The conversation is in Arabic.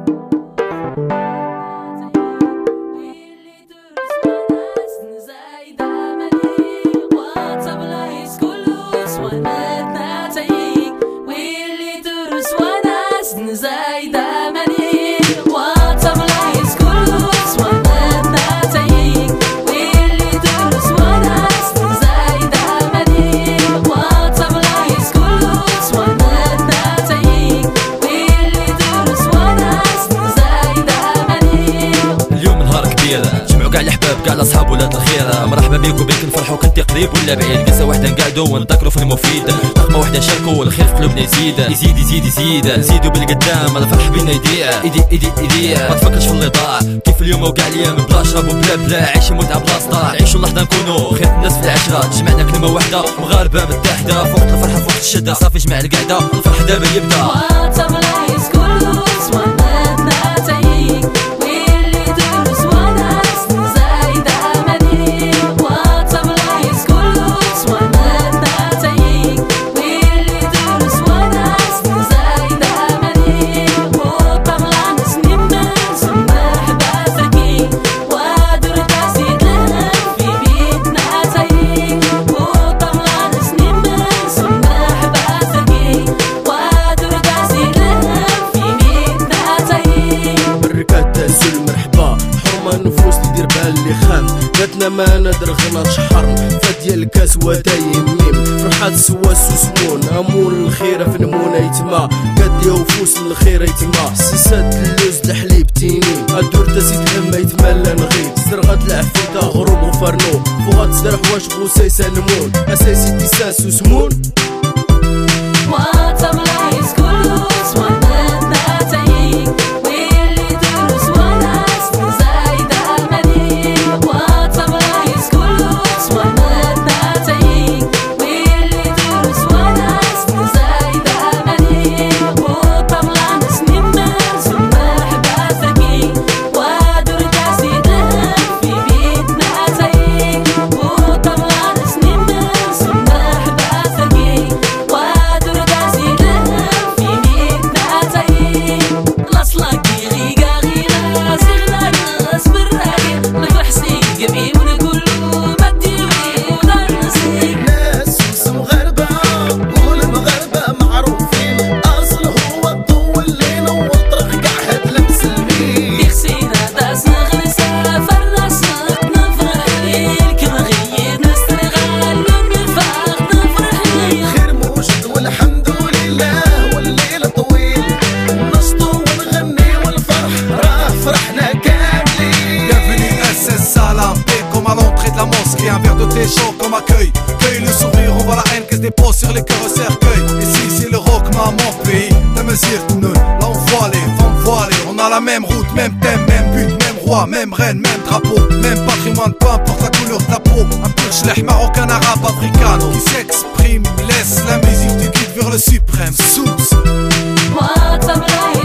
جمعوا كاع الأحباب كاع الأصحاب ولاد الخيرة، مرحبا بيك وبيك نفرحوا كنتي قريب ولا بعيد، قصة وحدة نقعدوا ونذكروا في المفيد، نغمة وحدة نشاركوا والخير في قلوبنا يزيد يزيد يزيد يزيد، نزيدوا بالقدام الفرح بينا يضيع ايدي ايدي ايدي، ما تفكرش في اللي ضاع كيف اليوم وكاع الايام، بلا شرب وبلا بلا عيش متعة بلا صداع، نعيشوا اللحظة نكونوا خير الناس في العشرة، تجمعنا كلمة واحدة مغاربة متحدة، فوق الفرحة فوق الشدة، صافي جمع القعدة الفرح دابا يبدا. اللي خام جاتنا ما ندرغنا شحرم فديا الكاس ودايم ميم فرحات سواس وسمون امون الخيرة في نمونة يتما قد وفوس من الخيرة يتما سيسات اللوز الحليب تينين الدور تسيد لما يتملى نغيب سرغات العفيدة غروب وفرنو فوغات سدر حواش غوسيسا نمون اساسي تيساس وسمون Un verre de thé chaud comme accueil. Cueille le sourire, on voit la haine qui se dépose sur les cœurs au cercueil. Ici c'est le rock, ma mon pays. Tamazir Tounoun, là on voilé, femmes voilées. On a la même route, même thème, même but, même roi, même reine, même drapeau. Même patrimoine, peu importe la couleur de ta peau. Un peu de schlech marocain, arabe, africano qui s'exprime, laisse la musique du guide vers le suprême. Sous.